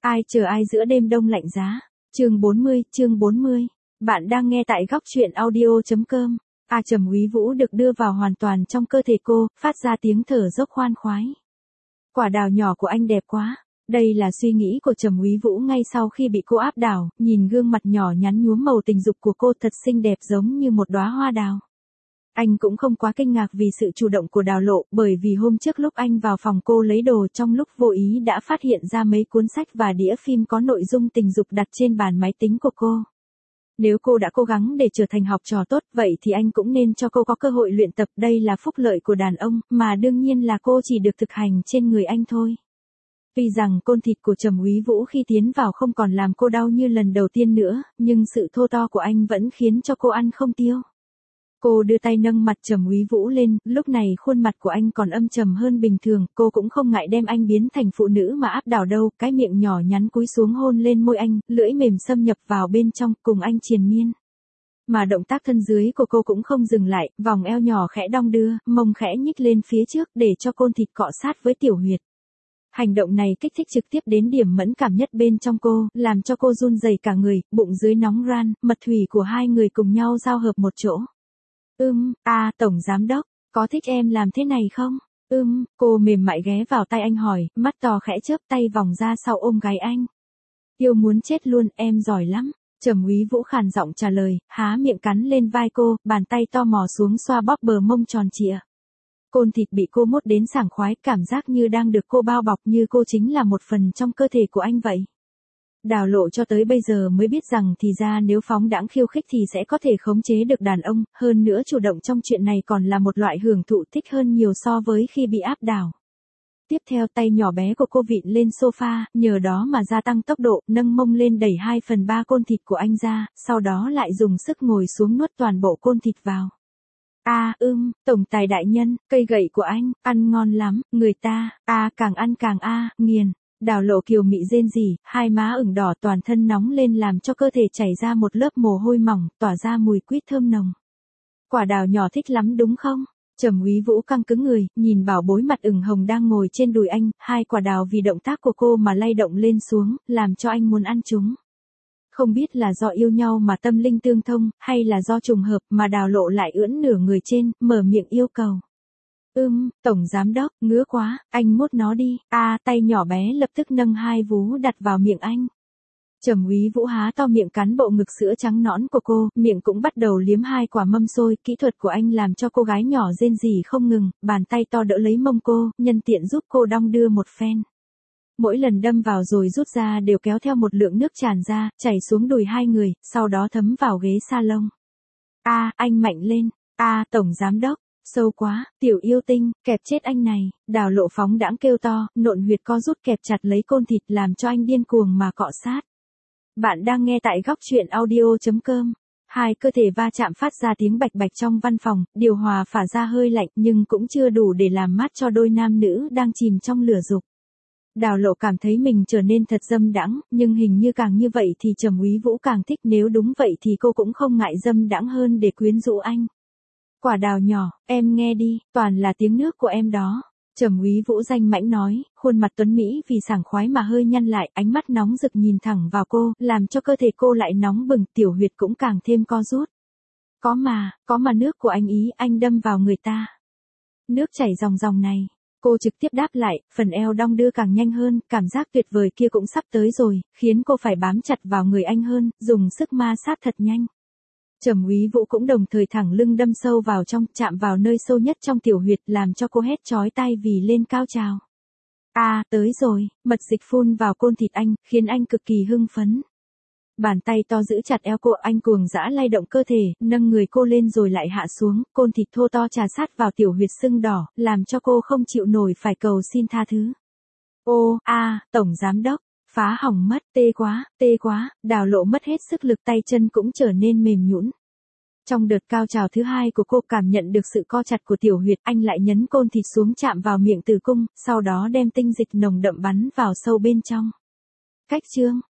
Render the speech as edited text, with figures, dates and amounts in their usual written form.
Ai chờ ai giữa đêm đông lạnh giá. Chương 40. Bạn đang nghe tại góc truyện audio.com. Trầm Úy Vũ được đưa vào hoàn toàn trong cơ thể cô, phát ra tiếng thở dốc khoan khoái. Quả đào nhỏ của anh đẹp quá. Đây là suy nghĩ của Trầm Úy Vũ ngay sau khi bị cô áp đảo, nhìn gương mặt nhỏ nhắn nhuốm màu tình dục của cô thật xinh đẹp giống như một đóa hoa đào. Anh cũng không quá kinh ngạc vì sự chủ động của Đào Lộ, bởi vì hôm trước lúc anh vào phòng cô lấy đồ trong lúc vô ý đã phát hiện ra mấy cuốn sách và đĩa phim có nội dung tình dục đặt trên bàn máy tính của cô. Nếu cô đã cố gắng để trở thành học trò tốt, vậy thì anh cũng nên cho cô có cơ hội luyện tập, đây là phúc lợi của đàn ông, mà đương nhiên là cô chỉ được thực hành trên người anh thôi. Tuy rằng côn thịt của Trầm Úy Vũ khi tiến vào không còn làm cô đau như lần đầu tiên nữa, nhưng sự thô to của anh vẫn khiến cho cô ăn không tiêu. Cô đưa tay nâng mặt Trầm Úy Vũ lên, lúc này khuôn mặt của anh còn âm trầm hơn bình thường, cô cũng không ngại đem anh biến thành phụ nữ mà áp đảo đâu, cái miệng nhỏ nhắn cúi xuống hôn lên môi anh, lưỡi mềm xâm nhập vào bên trong, cùng anh triền miên. Mà động tác thân dưới của cô cũng không dừng lại, vòng eo nhỏ khẽ đong đưa, mông khẽ nhích lên phía trước để cho côn thịt cọ sát với tiểu huyệt. Hành động này kích thích trực tiếp đến điểm mẫn cảm nhất bên trong cô, làm cho cô run rẩy cả người, bụng dưới nóng ran, mật thủy của hai người cùng nhau giao hợp một chỗ. Tổng giám đốc, có thích em làm thế này không? Cô mềm mại ghé vào tay anh hỏi, mắt to khẽ chớp tay vòng ra sau ôm gáy anh. Yêu muốn chết luôn, em giỏi lắm. Trầm Úy Vũ khàn giọng trả lời, há miệng cắn lên vai cô, bàn tay to mò xuống xoa bóp bờ mông tròn trịa. Côn thịt bị cô mốt đến sảng khoái, cảm giác như đang được cô bao bọc, như cô chính là một phần trong cơ thể của anh vậy. Đào Lộ cho tới bây giờ mới biết rằng thì ra nếu phóng đãng khiêu khích thì sẽ có thể khống chế được đàn ông, hơn nữa chủ động trong chuyện này còn là một loại hưởng thụ thích hơn nhiều so với khi bị áp đảo. Tiếp theo tay nhỏ bé của cô vịn lên sofa, nhờ đó mà gia tăng tốc độ, nâng mông lên đẩy 2/3 côn thịt của anh ra, sau đó lại dùng sức ngồi xuống nuốt toàn bộ côn thịt vào. Tổng tài đại nhân, cây gậy của anh, ăn ngon lắm, người ta, càng ăn càng nghiền. Đào Lộ kiều mị rên rỉ, hai má ửng đỏ, toàn thân nóng lên làm cho cơ thể chảy ra một lớp mồ hôi mỏng, tỏa ra mùi quýt thơm nồng. Quả đào nhỏ thích lắm đúng không? Trầm Úy Vũ căng cứng người, nhìn bảo bối mặt ửng hồng đang ngồi trên đùi anh, hai quả đào vì động tác của cô mà lay động lên xuống, làm cho anh muốn ăn chúng. Không biết là do yêu nhau mà tâm linh tương thông, hay là do trùng hợp mà Đào Lộ lại ưỡn nửa người trên, mở miệng yêu cầu. Tổng giám đốc, ngứa quá, anh mốt nó đi. Tay nhỏ bé lập tức nâng hai vú đặt vào miệng anh. Trầm Úy Vũ há to miệng cắn bộ ngực sữa trắng nõn của cô, miệng cũng bắt đầu liếm hai quả mâm xôi, kỹ thuật của anh làm cho cô gái nhỏ rên rỉ không ngừng, bàn tay to đỡ lấy mông cô, nhân tiện giúp cô đong đưa một phen. Mỗi lần đâm vào rồi rút ra đều kéo theo một lượng nước tràn ra, chảy xuống đùi hai người, sau đó thấm vào ghế salon. Anh mạnh lên. Tổng giám đốc. Sâu quá, tiểu yêu tinh, kẹp chết anh này. Đào Lộ phóng đãng kêu to, nộn huyệt co rút kẹp chặt lấy côn thịt làm cho anh điên cuồng mà cọ sát. Bạn đang nghe tại góc truyện audio.com. Hai cơ thể va chạm phát ra tiếng bạch bạch trong văn phòng, điều hòa phả ra hơi lạnh nhưng cũng chưa đủ để làm mát cho đôi nam nữ đang chìm trong lửa dục. Đào Lộ cảm thấy mình trở nên thật dâm đãng, nhưng hình như càng như vậy thì Trầm Úy Vũ càng thích, nếu đúng vậy thì cô cũng không ngại dâm đãng hơn để quyến rũ anh. Quả đào nhỏ, em nghe đi, toàn là tiếng nước của em đó. Trầm Úy Vũ danh mãnh nói, khuôn mặt tuấn mỹ vì sảng khoái mà hơi nhăn lại, ánh mắt nóng rực nhìn thẳng vào cô, làm cho cơ thể cô lại nóng bừng, tiểu huyệt cũng càng thêm co rút. Có mà nước của anh ý, anh đâm vào người ta. Nước chảy ròng ròng này. Cô trực tiếp đáp lại, phần eo đong đưa càng nhanh hơn, cảm giác tuyệt vời kia cũng sắp tới rồi, khiến cô phải bám chặt vào người anh hơn, dùng sức ma sát thật nhanh. Trầm Úy Vũ cũng đồng thời thẳng lưng đâm sâu vào trong, chạm vào nơi sâu nhất trong tiểu huyệt, làm cho cô hét chói tai vì lên cao trào. Tới rồi, mật dịch phun vào côn thịt anh, khiến anh cực kỳ hưng phấn. Bàn tay to giữ chặt eo cô, anh cuồng dã lay động cơ thể, nâng người cô lên rồi lại hạ xuống, côn thịt thô to trà sát vào tiểu huyệt sưng đỏ, làm cho cô không chịu nổi phải cầu xin tha thứ. Tổng giám đốc, phá hỏng mất, tê quá, Đào Lộ mất hết sức lực, tay chân cũng trở nên mềm nhũn. Trong đợt cao trào thứ hai của cô cảm nhận được sự co chặt của tiểu huyệt, anh lại nhấn côn thịt xuống chạm vào miệng tử cung, sau đó đem tinh dịch nồng đậm bắn vào sâu bên trong. Cách chương,